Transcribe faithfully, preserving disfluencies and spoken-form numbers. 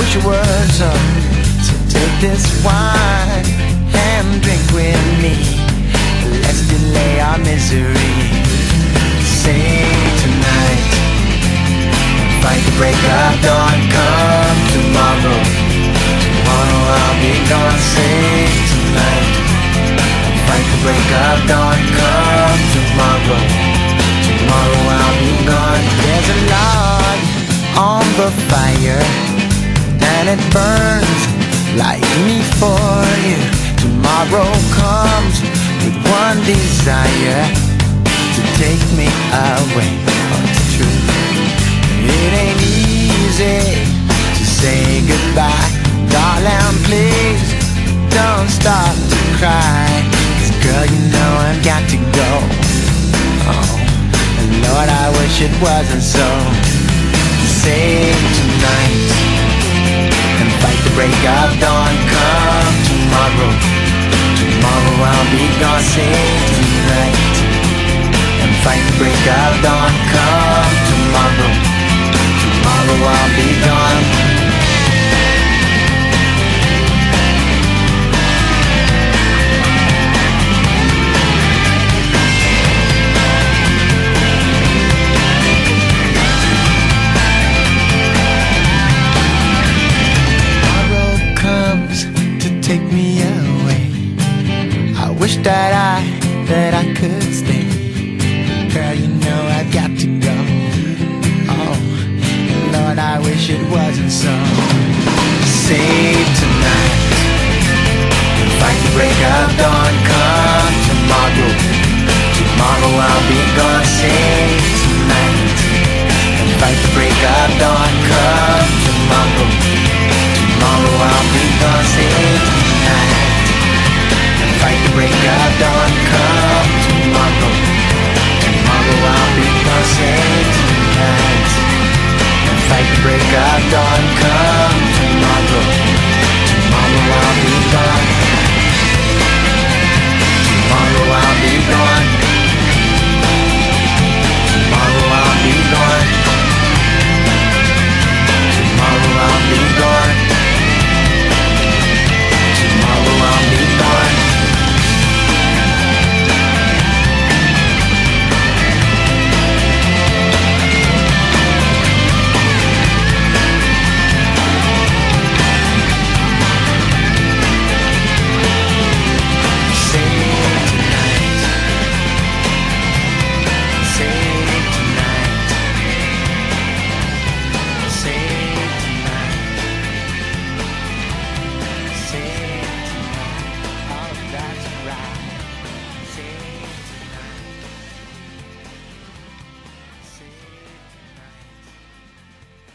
wish it was so. So take this wine and drink with me. Let's delay our misery. Sing tonight, fight the break of dawn. Come tomorrow, tomorrow I'll be gone. Sing tonight, fight the break of dawn. Come tomorrow, tomorrow I'll be gone. There's a log on the fire and it burns like me for you. Tomorrow comes with one desire, to take me away. Oh, it's true. It ain't easy to say goodbye. Darling, please don't stop to cry. 'Cause girl, you know I've got to go. Oh, and Lord, I wish it wasn't so. Sing tonight and fight the break of dawn. Come tomorrow, tomorrow I'll be gone. Sing tonight and fight the break of dawn. Come tomorrow, tomorrow I'll be gone. Take me away. I wish that I, that I could stay. Girl, you know I've got to go. Oh, Lord, I wish it wasn't so. Save tonight and fight the break of dawn.